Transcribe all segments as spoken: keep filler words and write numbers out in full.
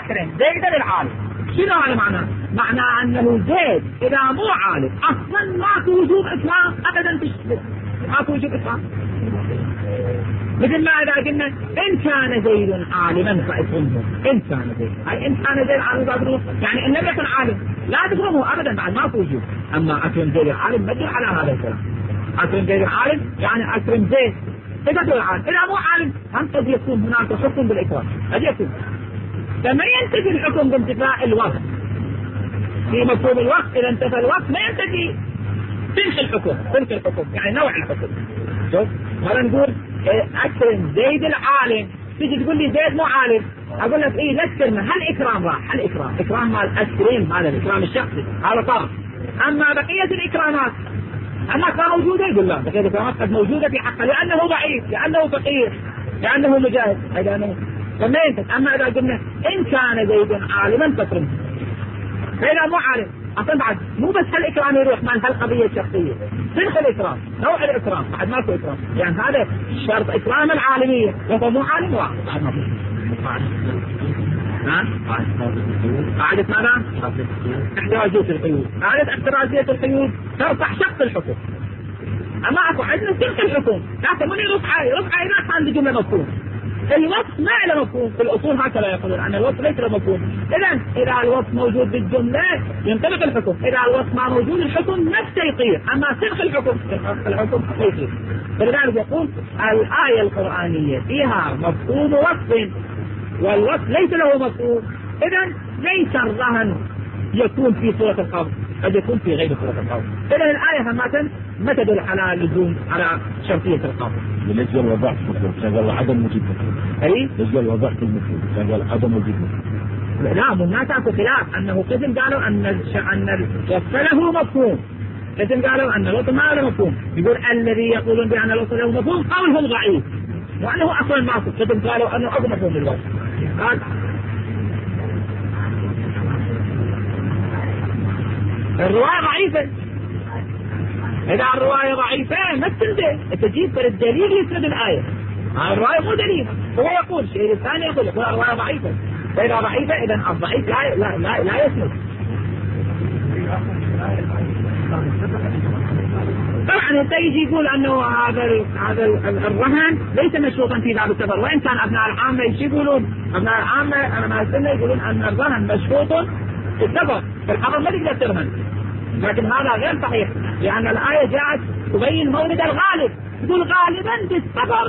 أكرم زيدا العالم. شنو هذا معناه؟ معناه أنه زيد إذا مو عالم أصلا ماكو وجوب إكرام أبدا، تشتغل ماكو وجوب إكرام. مثل ما إذا قلنا إن كان زيد عالما فأكرمه، إن كان زيد أي إن كان زيد عالم فأكرمه، يعني إن لم يكن عالم لا تكرمه أبدا بعد ماكو وجوب. أما أكرم زيد العالم بدل على هذا الكلام، أكرم زيد العالم يعني أكرم زيد بدل العالم. إذا مو عالم هم قد يكون هناك حكم بالإكرام، قد يكون. فما ينتفي الحكم بانتفاء الوقت في مفهوم الوقت. إذا انتفى الوقت ما ينتفي تنخي الحكم، تنخي الحكم يعني نوع الحكم. شوف هذا نقول أكرم زيد العالم، تيجي تقول لي زيد مو عالم، أقول لك إيه لا تكرمه، هل إكرام راح؟ هل إكرام؟ إكرام مال أكرم هذا الإكرام الشخصي هذا طرف. أما بقية الإكرامات أما كان موجودة يقول لا، بقية الإكرامات قد موجودة في حقه لأنه ضعيف، لأنه فقير، لأنه مجاهد، لأنه فما ينتج. أما إذا قلنا إن كان زيد عالما فاكرمه، فإذا مو عالم أصلا بعد مو بس هالإكرام يروح مال هالقضية الشخصية، تنخي الإكرام، نوع الإكرام بعد ماكو إكرام. يعني هذا شرط إكرام العالمية، وهو مو عالم واحد بعد ماكو. ها؟ قاعدة ماذا؟ احترازية القيود. قاعدة احترازية القيود ترفع شق الحكم. أما أكو عندنا تلك الحكم، لكن من رفعة رفعة إذا كان بجملة مفهوم. الوصف ما له مفهوم في الأصول هكذا يقولون أن الوصف ليس له مفهوم. إذا إذا الوصف موجود بالجملة ينطبق الحكم، إذا الوصف ما موجود الحكم نفسه يطير، أما سلخ الحكم الحكم يطير. فلذلك يقول الآية القرآنية فيها مفهوم وصف والوصف ليس له مفهوم، إذا ليس الرهن يكون في صورة القبض، قد يكون في غير صورة القبض. إذا الآية همة ما تدل على اللزوم على شرطية القبض. بالنسبة لوضعت شغل عدم وجود أي بالنسبة لوضعت المفهوم شغل عدم وجود لا من الناس أكو خلاف أنه قسم قالوا أن أن الوصف له مفهوم، قسم قالوا أن الوصف ما له مفهوم. يقول الذي يقولون بأن الوصف له مفهوم قولهم ضعيف وأنه أصلا ما أصل، قسم قالوا أنه أكو مفهوم للوصف. قال الرواية ضعيفة. إذا الرواية ضعيفة ما تنزل تجيب الدليل يسند الآية. الرواية مو دليل، هو يقول الشيء الثاني يقول يقول الرواية ضعيفة. فإذا ضعيفة إذا الضعيف لا لا لا, لا يسند. طبعا انت يجي يقول انه هذا هذا الرهن ليس مشروطا في باب السفر، وان كان ابناء العامه يجي يقولون ابناء العامه ابناء السنه يقولون ان الرهن مشروط في السفر، في الحضر ما تقدر ترهن. لكن هذا غير صحيح، لان الايه جاءت تبين مورد الغالب، تقول غالبا في السفر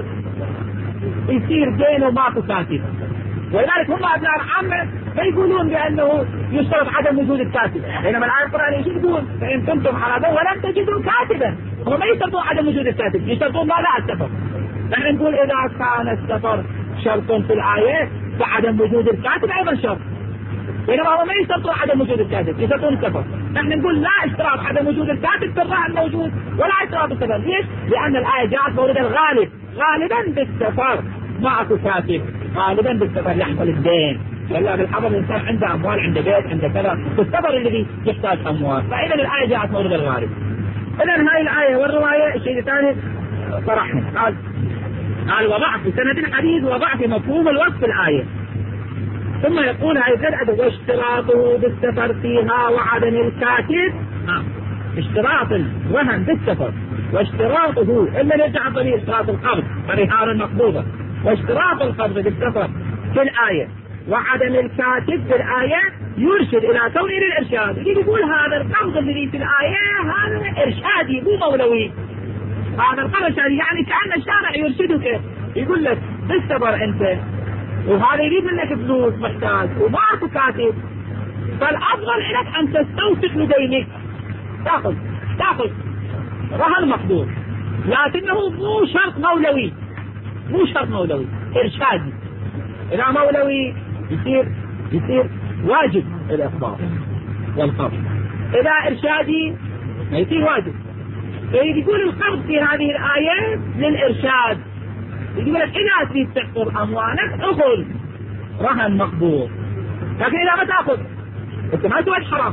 يصير دين وماكو كاتب، ولذلك هم ابناء العامه فيقولون بانه يشترط عدم وجود الكاتب، بينما الايه القرانيه ايش تقول؟ فان كنتم على ضوء ولم تجدوا كاتبا. هم ما يشترطون عدم وجود الكاتب، يشترطون ماذا؟ السفر. نحن نقول اذا كان السفر شرط في الايه فعدم وجود الكاتب ايضا شرط، بينما هم ما يشترطون عدم وجود الكاتب، يشترطون السفر. نحن نقول لا اشتراط عدم وجود الكاتب في الرهن موجود ولا اشتراط السفر. ليش؟ لان الايه جاءت مورد الغالب، غالبا بالسفر معك كاتب، غالبا بالسفر يحصل الدين، ولا بالحضر الانسان عنده اموال، عنده بيت، عنده كذا، بالسفر الذي يحتاج اموال. فاذا الايه جاءت مورد الغالب. اذا هاي الايه والروايه الشيء الثاني صرحهم. قال قال وضع في سند الحديث وضع في مفهوم الوصف الايه. ثم يقول هاي الزرعه واشتراطه بالسفر فيها وعدم الكاتب. ها اشتراط الرهن بالسفر واشتراطه الا يرجع ضمير اشتراط القبض فرهان المقبوضه، واشتراط القبض بالسفر في الايه وعدم الكاتب في الايه يرشد الى كونه للارشاد. اللي يقول هذا القبض الذي في الايه هذا ارشادي مو مولوي، هذا القبض ارشادي، يعني كأن الشارع يرشدك يقول لك بالسفر انت وهذا يريد منك فلوس محتاج وماكو كاتب، فالافضل لك ان تستوثق لدينك، تاخذ تاخذ رهن مقبول، لكنه مو شرط مولوي، مو شرط مولوي، ارشادي. اذا مولوي يصير يصير واجب الاخبار والقبض، اذا ارشادي ما يصير واجب. فيقول القبض في هذه الايه للارشاد، يقول لك اذا تريد تحفظ اموالك اخذ رهن مقبول، لكن اذا ما تاخذ انت ما سويت حرام،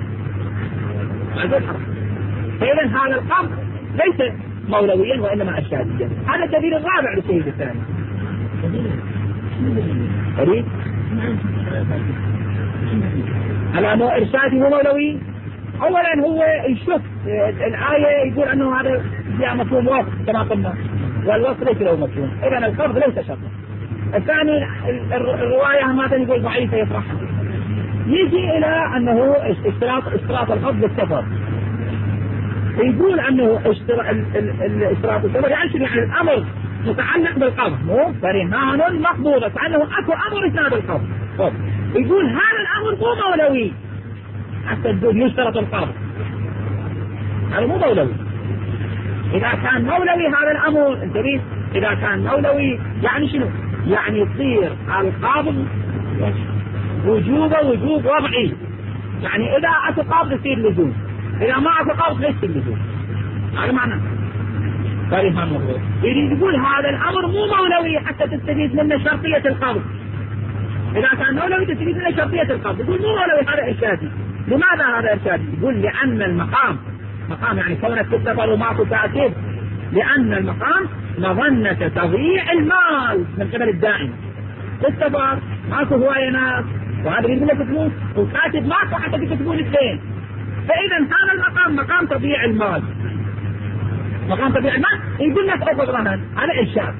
ما سويت حرام. فاذا هذا القبض ليس مولويا وانما ارشاديا. هذا الدليل الرابع للشيء الثاني. هلا مو إرشادي مو مولوي. أولا هو يشوف الآية يقول أنه هذا جاء مفهوم وصف كما قلنا، والوصف ليس له مفهوم، إذا القبض ليس شرطا. الثاني الرواية ماذا يقول ضعيفة يطرحها. يجي إلى أنه اشتراط اشتراط القبض للسفر، يقول أنه اشتراط السفر يعني شنو؟ يعني الأمر متعلق بالقبض، مو فرهان مقبوضة، كأنه أكو أمر إسناد القبض. يقول هذا الأمر مو مولوي حتى تقول يشترط القبض، هذا مو مولوي. إذا كان مولوي هذا الأمر انتبه، إذا كان مولوي يعني شنو؟ يعني يصير القبض وجوبه وجوب وضعي، يعني إذا أكو قبض يصير لزوم، إذا ما أكو قبض ليس اللزوم. هذا معنى فرهان مقبوض. يريد يقول هذا الأمر مو مولوي حتى تستفيد منه شرطية القبض. إذا كان مولوي تستفيد منه شرطية القبض، يقول مو مولوي هذا إرشادي. لماذا هذا إرشادي؟ يقول لأن المقام مقام يعني كونك تتفر وماكو تأكيد، لأن المقام مظنة تضييع المال من قبل الدائن. تتفر ماكو هواية ناس وهذا يقول لك فلوس وكاتب ماكو حتى تكتبون اثنين، فإذا هذا المقام مقام تضييع المال، مقام تضييع المال يقول لك أخذ رهن، هذا إرشاد.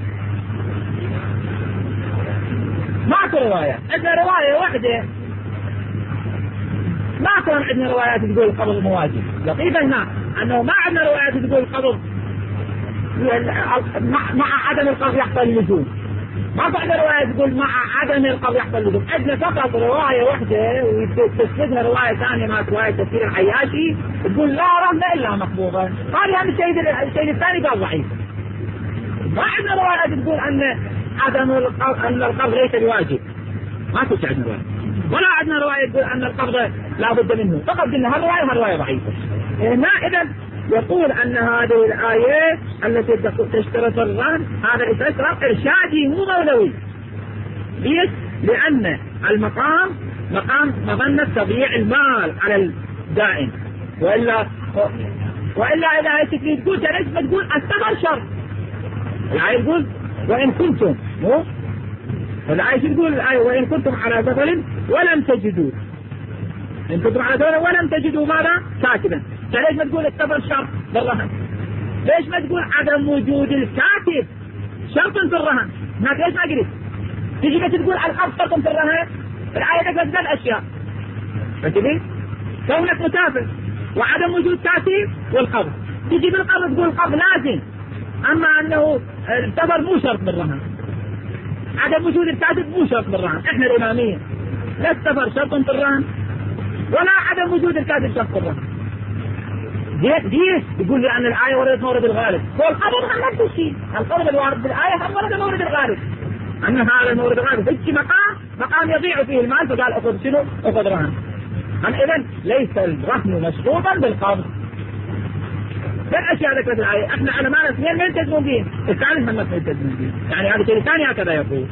ماكو رواية، عندنا رواية واحدة، ما كان عندنا روايات تقول القبض مواجب. لطيفة هنا أنه ما عندنا روايات تقول القبض مع عدم القبض يحصل اللزوم، ما عندنا روايات تقول مع عدم القبض يحصل اللزوم. عندنا فقط رواية واحدة وتسندها رواية ثانية مع رواية تفسير العياشي تقول لا رهن إلا مقبوضة. هذا هم الشيء الشيء الثاني قال ضعيف. ما عندنا روايات تقول أن عدم القبض أن القبض ليس بواجب، ما كنت عندنا رواية، ولا عندنا رواية تقول أن القبض لا بد منه، فقط قلنا هالرواية هالرواية ضعيفة. هنا إذا يقول أن هذه الآية التي تشترط الرهن هذا الإشتراط إرشادي مو مولوي. ليش؟ لأن المقام مقام مظنة تضييع المال على الدائن، وإلا وإلا إذا تريد تقول ليش ما تقول السفر شرط؟ الآية تقول وإن كنتم، مو الآية تقول الآية وإن كنتم على سفر ولم تجدوا، إن كنتم على سفر ولم تجدوا ماذا؟ كاتبا. فليش ما تقول السفر شرط بالرهن؟ ليش ما تقول عدم وجود الكاتب شرط في الرهن؟ هناك ليش ما قلت؟ تجي ما تقول القبض شرط في الرهن؟ الآية تقول ثلاث أشياء، فهمتني؟ كونك مسافر وعدم وجود كاتب والقبض. تجي بالقبض تقول القبض لازم، أما أنه السفر مو شرط بالرهن، عدم وجود الكاتب مو شرط بالرهن. إحنا الإمامية لا السفر شرط في الرهن ولا عدم وجود الكاتب شرط في الرهن. ديت ديت يقول لي أن الآية وردت مورد الغالب، والقبض هم نفس الشيء، القبض الوارد بالآية هم ورد مورد الغالب، أن هذا المورد الغالب في مقام مقام يضيع فيه المال، فقال أخذ شنو؟ أخذ رهن. إذن ليس الرهن مشروطا بالقبض. فالأشياء ذكرت الآية احنا على معنى اثنين ما يلتزمون به، الثالث هم ما يلتزمون به، يعني هذا الشيء الثاني هكذا يقول.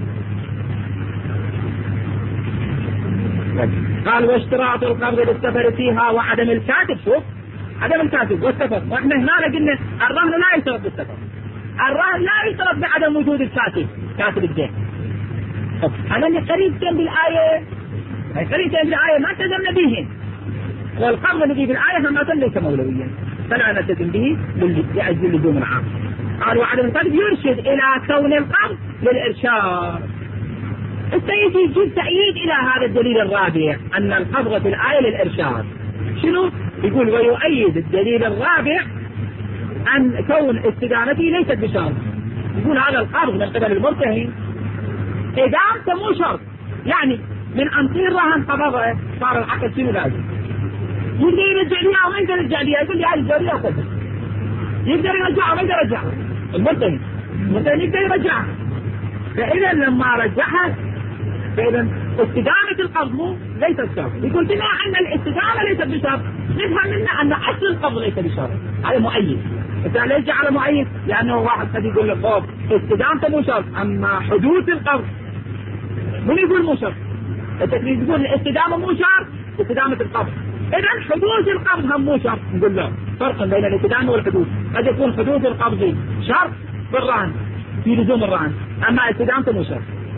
قال واشتراط القبض للسفر فيها وعدم الكاتب. شوف عدم الكاتب والسفر، واحنا هنا قلنا الرهن لا يشترط بالسفر، الرهن لا يشترط بعدم وجود الكاتب، كاتب الدين. هذا اللي قريبتين بالآية، قريبتين بالآية ما التزمنا بهن، والقبض الذي بالآية هم ليس مولويا فلا نلتزم به لأجل اللزوم العام. قال وعدم الكاتب يرشد إلى كون القبض للإرشاد. السيد يجيب تأييد إلى هذا الدليل الرابع أن القبض في الآية للإرشاد. شنو؟ يقول ويؤيد الدليل الرابع أن كون استدامته ليست بشرط. يقول هذا القبض من قبل المرتهن إدامته مو شرط، يعني من أن تصير رهن قبضه صار العقد شنو لازم؟ يقدر يرجع لي أو ما يقدر يرجع لي، يقول لي هذه الجارية أخذها، يقدر يرجعها أو ما يقدر يرجعها، المرتهن المرتهن يقدر يرجعها. فإذا لما رجعها فإذا استدامة القبض مو ليست شرط. يقول بما أن الاستدامة ليست بشرط نفهم منه أن أصل القبض ليس بشرط، هذا مؤيد. إنت ليش على مؤيد؟ لأنه واحد قد يقول لك خوف استدامته مو شرط، أما حدوث القبض من يقول مو شرط. أنت تقول الاستدامة مو شرط، استدامة القبض، إذا حدوث القبض هم مو شرط. نقول له فرق بين الاستدامة والحدوث، قد يكون حدوث القبض شرط في الرهن في لزوم الرهن، أما استدامته مو شرط.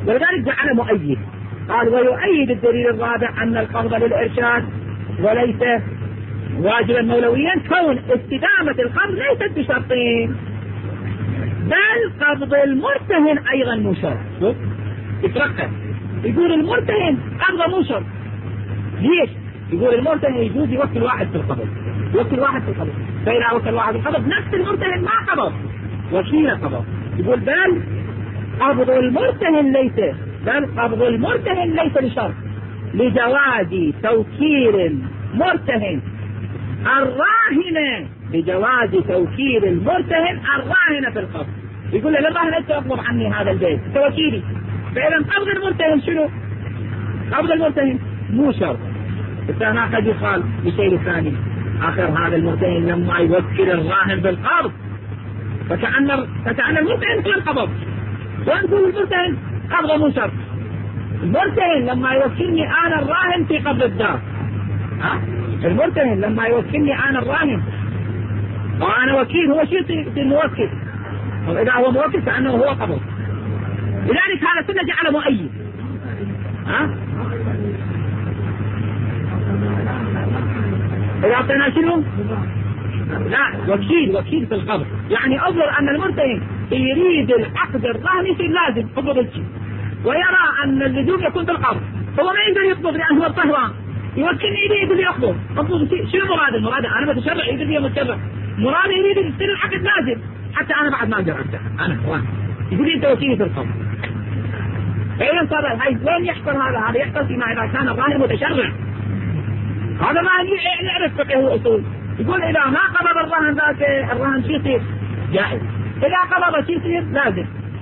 ولذلك جعل مؤيد، قال ويؤيد الدليل الرابع أن القبض للإرشاد وليس واجبا مولويا، كون استدامة القبض ليست بشرطين، بل قبض المرتهن أيضا مو شرط. يترقب يقول المرتهن قبض مو شرط. ليش؟ يقول المرتهن يجوز يوكل واحد في القبض، يوكل واحد في القبض، فإذا وكل واحد في القبض نفس المرتهن ما قبض، وكيل قبض. يقول بل قبض المرتهن ليس بل قبض المرتهن ليس بشرط، لجواز توكيل المرتهن الراهن لجواز توكيل المرتهن الراهن في القبض. يقول له للراهن انت اطلب عني هذا البيت توكيلي، فإذا قبض المرتهن شنو؟ قبض المرتهن مو شرط. الثاني قد يقال بشيء ثاني، آخر هذا المرتهن لما يوكل الراهن بالقبض فكأن فكأن المرتهن في القبض، ونقول المرتهن قبض مو شرط. المرتهن لما يوكلني أنا الراهن في قبض الدار، ها؟ المرتهن لما يوكلني أنا الراهن وأنا وكيل، هو شيء الموكل، وإذا هو موكل فأنه هو قبض. لذلك هذا سنة جعل مؤيد. ها؟ إذا أعطينا شنو؟ لا وكيل، وكيل في القبض، يعني أظهر أن المرتهن يريد العقد الرهني في اللازم قبض الشيء، ويرى أن اللزوم يكون في القبض، هو ما يقدر يقبض لأنه هو الطهران، يوكلني إليه يقول لي يقبض، قبض شنو مراد؟ المراد أنا بتشرع يقول لي متشرع، مراد يريد يصير العقد لازم حتى أنا بعد ما أقدر أفتح، أنا وين يقول لي أنت وكيل في القبض. فإذا صار هاي وين يحصل هذا؟ هذا يحصل فيما إذا كان الراهن متشرع. هذا ما نعرف فقه وأصول. يقول إذا ما قبض الرهن ذاك الرهن شو يصير؟ جائز. إذا قبض شو يصير؟ لازم.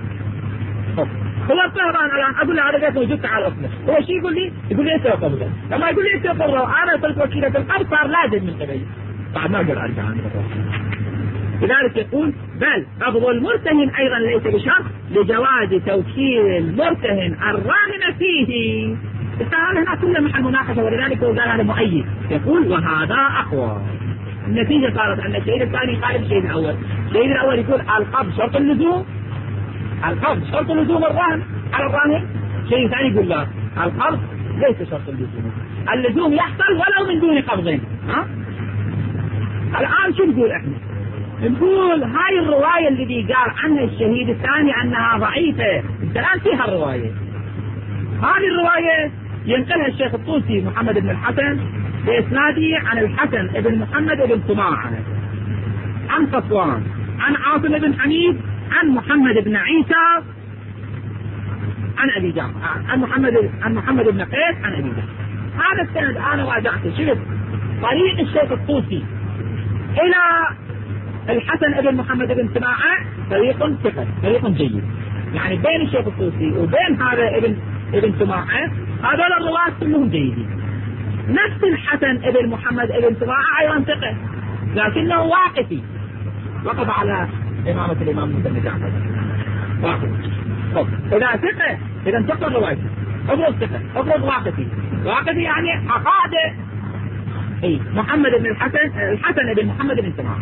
هو الطهران الآن أقول له هذا بيت موجود تعال أصبح، هو شو يقول لي؟ يقول لي أنت قبضه، لما يقول لي أنت قبضه أنا صرت وكيلة القبض صار لازم من قبل، بعد ما أقدر أرجع عنه. لذلك يقول بل قبض المرتهن أيضا ليس بشرط، لجواز توكيل المرتهن الراهن فيه. السؤال هنا كله محل مناقشة، ولذلك هو قال هذا مؤيد. يقول وهذا أقوى. النتيجة صارت أن الشيء الثاني يخالف الشيء الأول. الشيء الأول يقول القبض شرط اللزوم، القبض شرط اللزوم الراهن على الراهن. الشيء الثاني يقول لا، القبض ليس شرط اللزوم، اللزوم يحصل ولو من دون قبضين. ها؟ الآن شو نقول احنا؟ نقول هاي الرواية الذي قال عنها الشهيد الثاني أنها ضعيفة، الآن فيها الرواية. هذه الرواية ينقلها الشيخ الطوسي محمد بن الحسن بإسناده عن الحسن بن محمد بن سماعة عن صفوان عن عاصم بن حميد عن محمد بن عيسى عن أبي جعفر عن محمد عن محمد بن قيس عن أبي جعفر. هذا السند أنا واجعته شفت طريق الشيخ الطوسي إلى الحسن بن محمد بن سماعة طريق ثقة، طريق جيد، يعني بين الشيخ الطوسي وبين هذا ابن ابن سماعة هذول الرواة كلهم جيدين. نفس الحسن ابن محمد ابن سماعة أيضا ثقة، لكنه واقفي، وقف على إمامة الإمام مسلم بن جعفر واقفي. طب إذا ثقة إذا ثقة الرواية، افرض ثقة، افرض واقفي، واقفي يعني عقادة. اي محمد بن الحسن الحسن بن محمد بن سماعة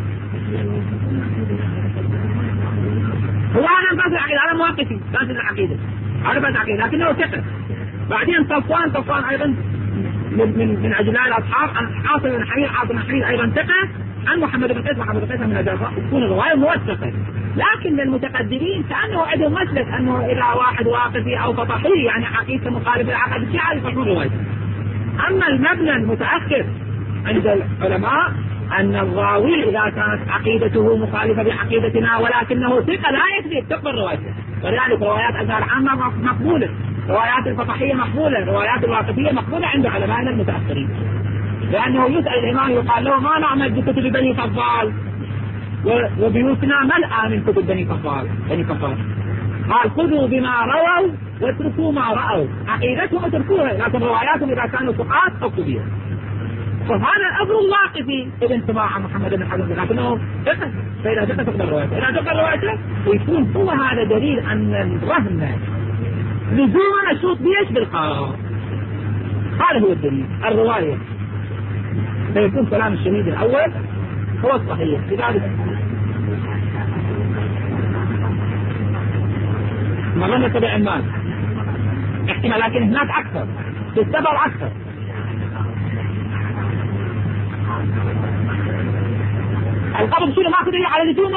هو هذا بس العقيدة، هذا مواقفي بس العقيدة، هذا بس العقيدة لكنه ثقة. بعدين صفوان صفوان أيضا من من من أجلاء الأصحاب عن عاصم بن حميد عاصم بن حميد أيضا ثقة عن محمد بن قيس محمد بن قيس من الجزاء، تكون الرواية موثقة. لكن المتقدمين كأنه عندهم مسلك أنه إذا واحد واقفي أو فطحي يعني عقيدة مخالفة لعقد الشيعة يصحون روايته. أما المبنى المتأخر عند العلماء أن الراوي إذا كانت عقيدته مخالفة بعقيدتنا ولكنه ثقة لا يكذب تقبل روايته. ولذلك روايات أزهر عامة مقبولة، روايات الفطحية مقبولة، روايات الواقفية مقبولة عند علمائنا المتأخرين. لأنه يسأل الإمام يقال له ما نعمل بكتب بني فضال وبيوتنا ملأى من كتب بني فضال بني فضال قال خذوا بما رووا واتركوا ما رأوا، عقيدتهم اتركوها لكن رواياتهم إذا كانوا ثقات اكتبوا بها. فهذا أمر الواقفي ابن سماعة محمد بن حزم لكنه ثقة، فإذا ثقة تقبل روايته، إذا تقبل روايته ويكون هو هذا دليل أن الرهن لزوم مشروط بيش بالقرار. هذا هو الدليل الرواية، فيكون كلام الشهيد الأول هو الصحيح. لذلك ما لم يتبع المال احتمال، لكن هناك اكثر، في السبب اكثر. القبض شنو ما دليل على لزومه؟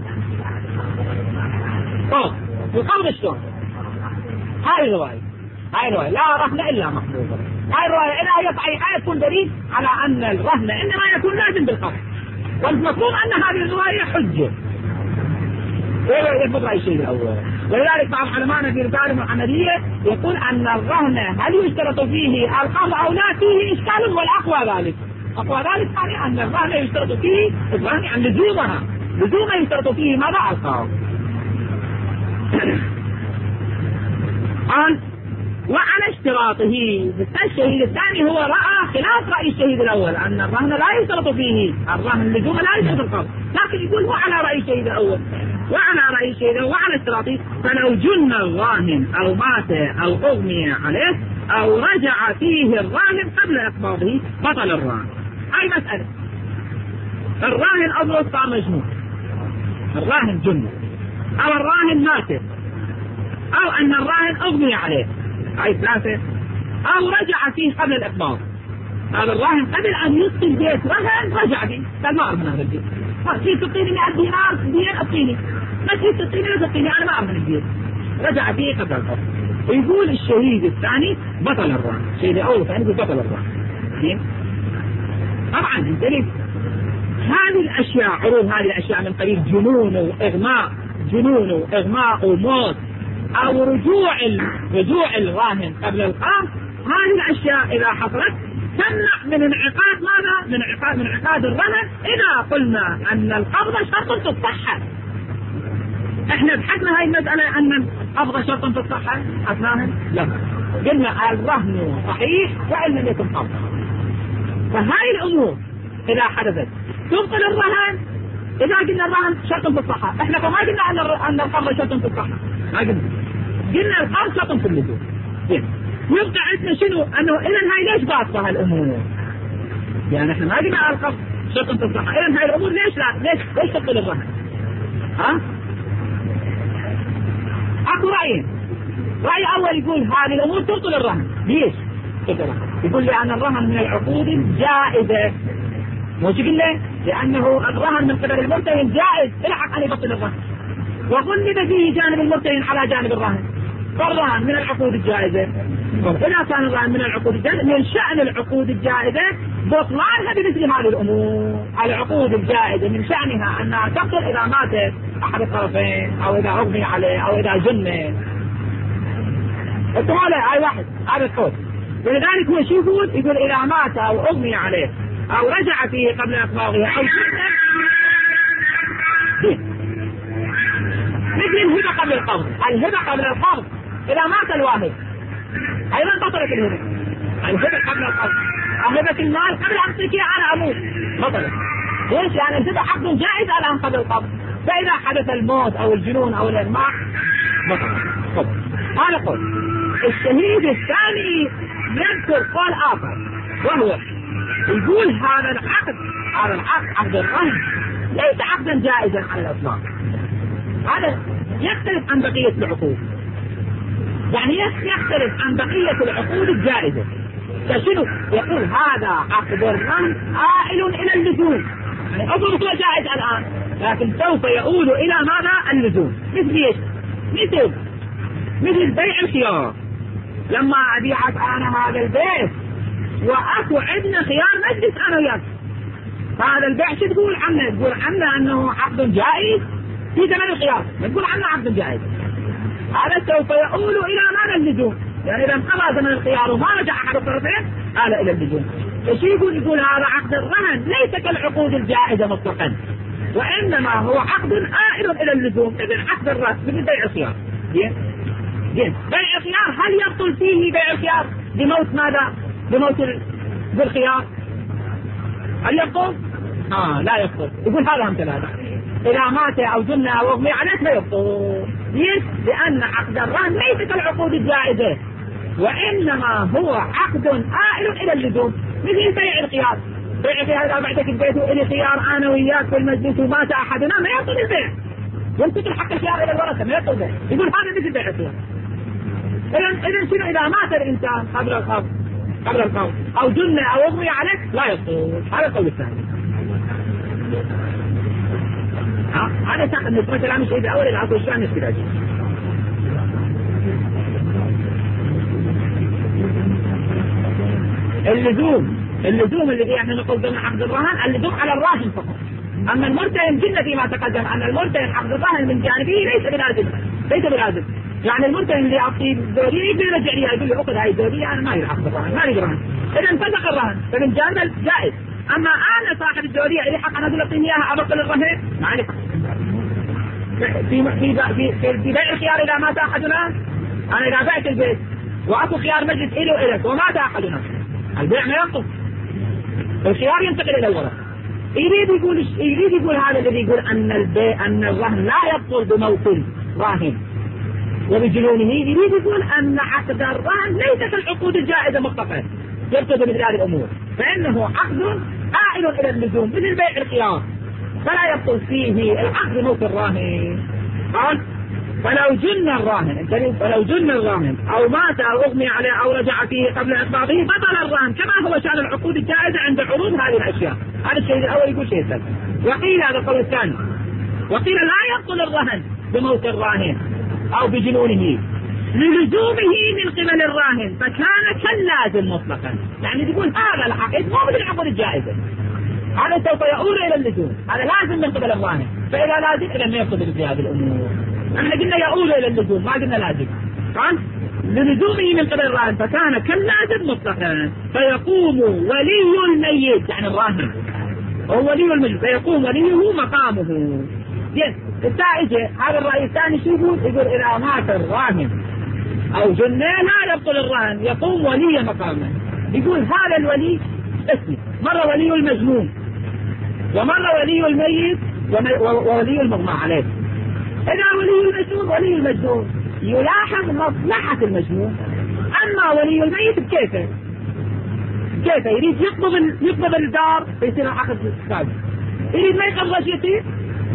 طب القبض شلون؟ هاي الرواية هاي الرواية لا رهن الا مقبوضة. هاي الرواية اذا هي صحيحة يكون دليل على ان الرهن انما يكون لازم بالقبض، والمفروض ان هذه الرواية حجة. يفضل اي شيء الاول. ولذلك بعض علماءنا في رسالة محمدية يقول ان الرهن هل يشترط فيه القبض او لا فيه اشكال، والاقوى ذلك اقوى ذلك يعني ان الرهن يشترط فيه الرهن عن لزومها، لزومها يشترط فيه ماذا؟ القبض. قال وعلى اشتراطه. الشهيد الثاني هو رأى خلاف رأي الشهيد الأول أن الرهن لا يشترط فيه الرهن اللزوم لا يشترط القبض، لكن يقول هو على رأي الشهيد الأول وعلى رأي الشهيد الأول وعلى اشتراطه. فلو جن الراهن أو مات أو أغمي عليه أو رجع فيه الراهن قبل إقباضه بطل الراهن. أي مسألة الراهن أضرب صار مجنون، الراهن جن، أو الراهن مات، أو أن الراهن أغمي عليه، أي ثلاثة، أو رجع فيه قبل الإقباض. هذا الراهن قبل أن يسقي البيت رهن رجع فيه، قال ما أعرف من هذا البيت، في تعطيني مئة دينار دين أعطيني، ما في تعطيني لا تعطيني، أنا ما أعرف من البيت، رجع فيه قبل الإقباض. ويقول الشهيد الثاني بطل الراهن، الشهيد الأول والثاني يقول بطل الراهن. طبعا دليل هذه الأشياء، عروض هذه الأشياء من قبيل جنون وإغماء، جنون وإغماء وموت، أو رجوع رجوع الراهن قبل القبض، هذه الأشياء إذا حصلت تمنع من انعقاد ماذا؟ من انعقاد من انعقاد الرهن. إذا قلنا أن القبض شرط في الصحة، إحنا بحثنا هاي المسألة أن القبض شرط في الصحة، بحثناها لا، قلنا الرهن صحيح وإن لم يكن قبض. فهاي الأمور إذا حدثت تبطل الرهن. إذا قلنا الرهن شرط في الصحة، إحنا فما قلنا أن أن القبض شرط في الصحة، ما قلنا، قلنا القبض شرط في اللزوم. يبقى عندنا شنو؟ أنه إذا هاي ليش باطلة هالأمور؟ يعني إحنا ما قلنا القبض شرط في الصحة، إذا هاي الأمور ليش لا؟ ليش ليش تبطل الرهن؟ ها؟ أكو رأيين. رأي أول يقول هذه الأمور تبطل الرهن، ليش؟ يقول لأن الرهن من العقود الجائزة، مو قلنا؟ لأنه الرهن من قبل المرتهن جائز، الحق أن يبطل الرهن، وغلب فيه جانب المرتهن على جانب الرهن، فالرهن من العقود الجائزة. إذا كان الرهن من العقود الجائزة من شأن العقود الجائزة بطلانها بمثل هذه الأمور. العقود الجائزة من شأنها أنها تبطل إذا مات أحد الطرفين، أو إذا أغمي عليه، أو إذا جن. هذا أي واحد هذا القول. ولذلك هو شو يقول؟ يقول إذا مات أو أغمي عليه أو رجع فيه قبل إقباضه أو شيء مثل الهبة قبل القبض. الهبة قبل القبض إذا مات الواحد أيضا بطلت الهبة. الهبة قبل القبض، هبة المال قبل أن تكي أنا أموت بطلت. ليش؟ يعني الهبة حق جائز الآن قبل القبض، فإذا حدث الموت أو الجنون أو الإغماء بطلت. هذا قول. الشهيد الثاني يذكر قول آخر، وهو يقول هذا العقد هذا العقد عقد الرهن ليس عقدا جائزا على الإطلاق. هذا يختلف عن بقية العقود، يعني يختلف عن بقية العقود الجائزة. فشنو؟ يقول هذا عقد الرهن آئل إلى اللزوم، يعني عقد جائز الآن لكن سوف يؤول إلى ماذا؟ اللزوم. مثل ايش؟ مثل مثل بيع الخيار. لما أبيعك أنا هذا البيت وأكو عندنا خيار مجلس أنا وياك، هذا البيع شو تقول عنه؟ تقول عنه أنه عقد جائز في زمن الخيار، ما تقول عنه عقد جائز. هذا سوف يؤول إلى ماذا؟ اللزوم. يعني إذا انقضى زمن الخيار وما رجع أحد الطرفين آل إلى اللزوم. فشي يقول؟ يقول هذا عقد الرهن ليس كالعقود الجائزة مطلقا، وإنما هو عقد آئل إلى اللزوم. إذن عقد الرهن مثل بيع الخيار. زين زين بيع الخيار هل يبطل فيه بيع الخيار بموت ماذا؟ بموت بالخيار هل يبطل؟ آه لا يبطل. يقول هذا هم ثلاثة، إذا مات أو جن أو أغمي عليه لا يبطل. ليش؟ لأن عقد الرهن ليس كالعقود الجائزة، وإنما هو عقد آئل إلى اللزوم. مثل بيع الخيار. بيع الخيار إذا بعتك البيت وإلي خيار أنا وياك في المجلس ومات أحدنا ما يبطل البيع، ينتقل حق الخيار إلى الورثة ما يبطل البيع. يقول هذا مثل بيع الخيار. إذا إذا شنو إذا مات الإنسان قبل القبض قبل القبض أو جن أو أغمي عليه لا يبطل. هذا القول الثاني. هذا تعقد نسبة كلام الشيء الأول العصر الثاني نسبة اللزوم اللزوم الذي احنا نقول ضمن عقد الرهن اللزوم على الراهن فقط. اما المرتهن جنة فيما تقدم ان المرتهن عقد الرهن من جانبه ليس بلازم ليس بلازم. يعني المرتهن اللي يعطي الدورية يقول يرجع لي يقول لي عقد هاي الدورية انا ما اريد عقد الرهن ما اريد رهن. اذا انفسخ الرهن فمن جانبه جائز. اما انا صاحب الدورية اللي حق انا اقول اعطيني اياها ابطل الرهن ما عليك. في في في في بيع الخيار اذا مات احدنا انا اذا بعت البيت واكو خيار مجلس الي والك ومات احدنا البيع ما ينقص الخيار ينتقل الى الورث. يريد يقول يريد يقول هذا الذي يقول ان البيع ان الرهن لا يبطل بموت الراهن وبجنونه يريد يقول ان عقد الرهن ليست العقود الجائزه مطلقا يبطل بمثل هذه الامور فانه عقد عائل الى اللزوم مثل بيع الخيار فلا يبطل فيه العقد موت الراهن. قال فلو جن الراهن فلو جن الراهن او مات او اغمي عليه او رجع فيه قبل اقباضه بطل الرهن كما هو شان العقود الجائزه عند عروض هذه الاشياء. هذا الشيء الاول يقول شيء ثاني. وقيل هذا القول الثاني وقيل لا يبطل الرهن بموت الراهن او بجنونه للزومه من قبل الراهن فكان كاللازم مطلقا. يعني يقول هذا العقد مو مثل العقود الجائزه هذا سوف يؤول الى اللزوم هذا لازم من قبل الراهن فاذا لازم اذا ما يقصد في هذه الامور. احنا قلنا يؤول الى اللزوم ما قلنا لازم. قال للزومه من قبل الراهن فكان كاللازم مطلقا فيقوم ولي الميت يعني الراهن هو ولي الميت فيقوم وليه مقامه. يس السائجه هذا الراي الثاني شو يقول؟ يقول اذا مات الراهن او جنه لا يبطل الرهن يقوم ولي مقامه. يقول هذا الولي اسمه مره ولي المجنون ومره ولي الميت وولي المغمى عليه. إذا ولي المجنون ولي المجنون يلاحظ مصلحة المجنون. أما ولي الميت بكيفه كيفه يريد يقبض يقبض الدار فيصير عقد السادس يريد ما يقبض يصير.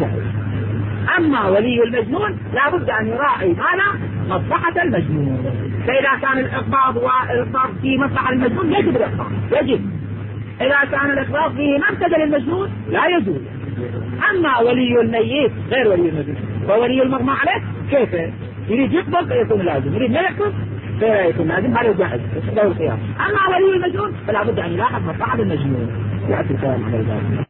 أما ولي المجنون لابد أن يراعي هذا مصلحة المجنون. فإذا كان الإقباض والإقباض في مصلحة المجنون يجب الإقباض يجب. إذا كان الإقباض فيه مفسدة للمجنون لا يجوز. أما ولي الميت غير ولي المجنون وولي المغمى عليه كيف يريد يقبض فيكون لازم يريد ما يقبض فلا يكون لازم هذا جائز له الخيار. أما ولي المجنون فلا بد أن يلاحظ مصلحة المجنون. يأتي الكلام على ذلك.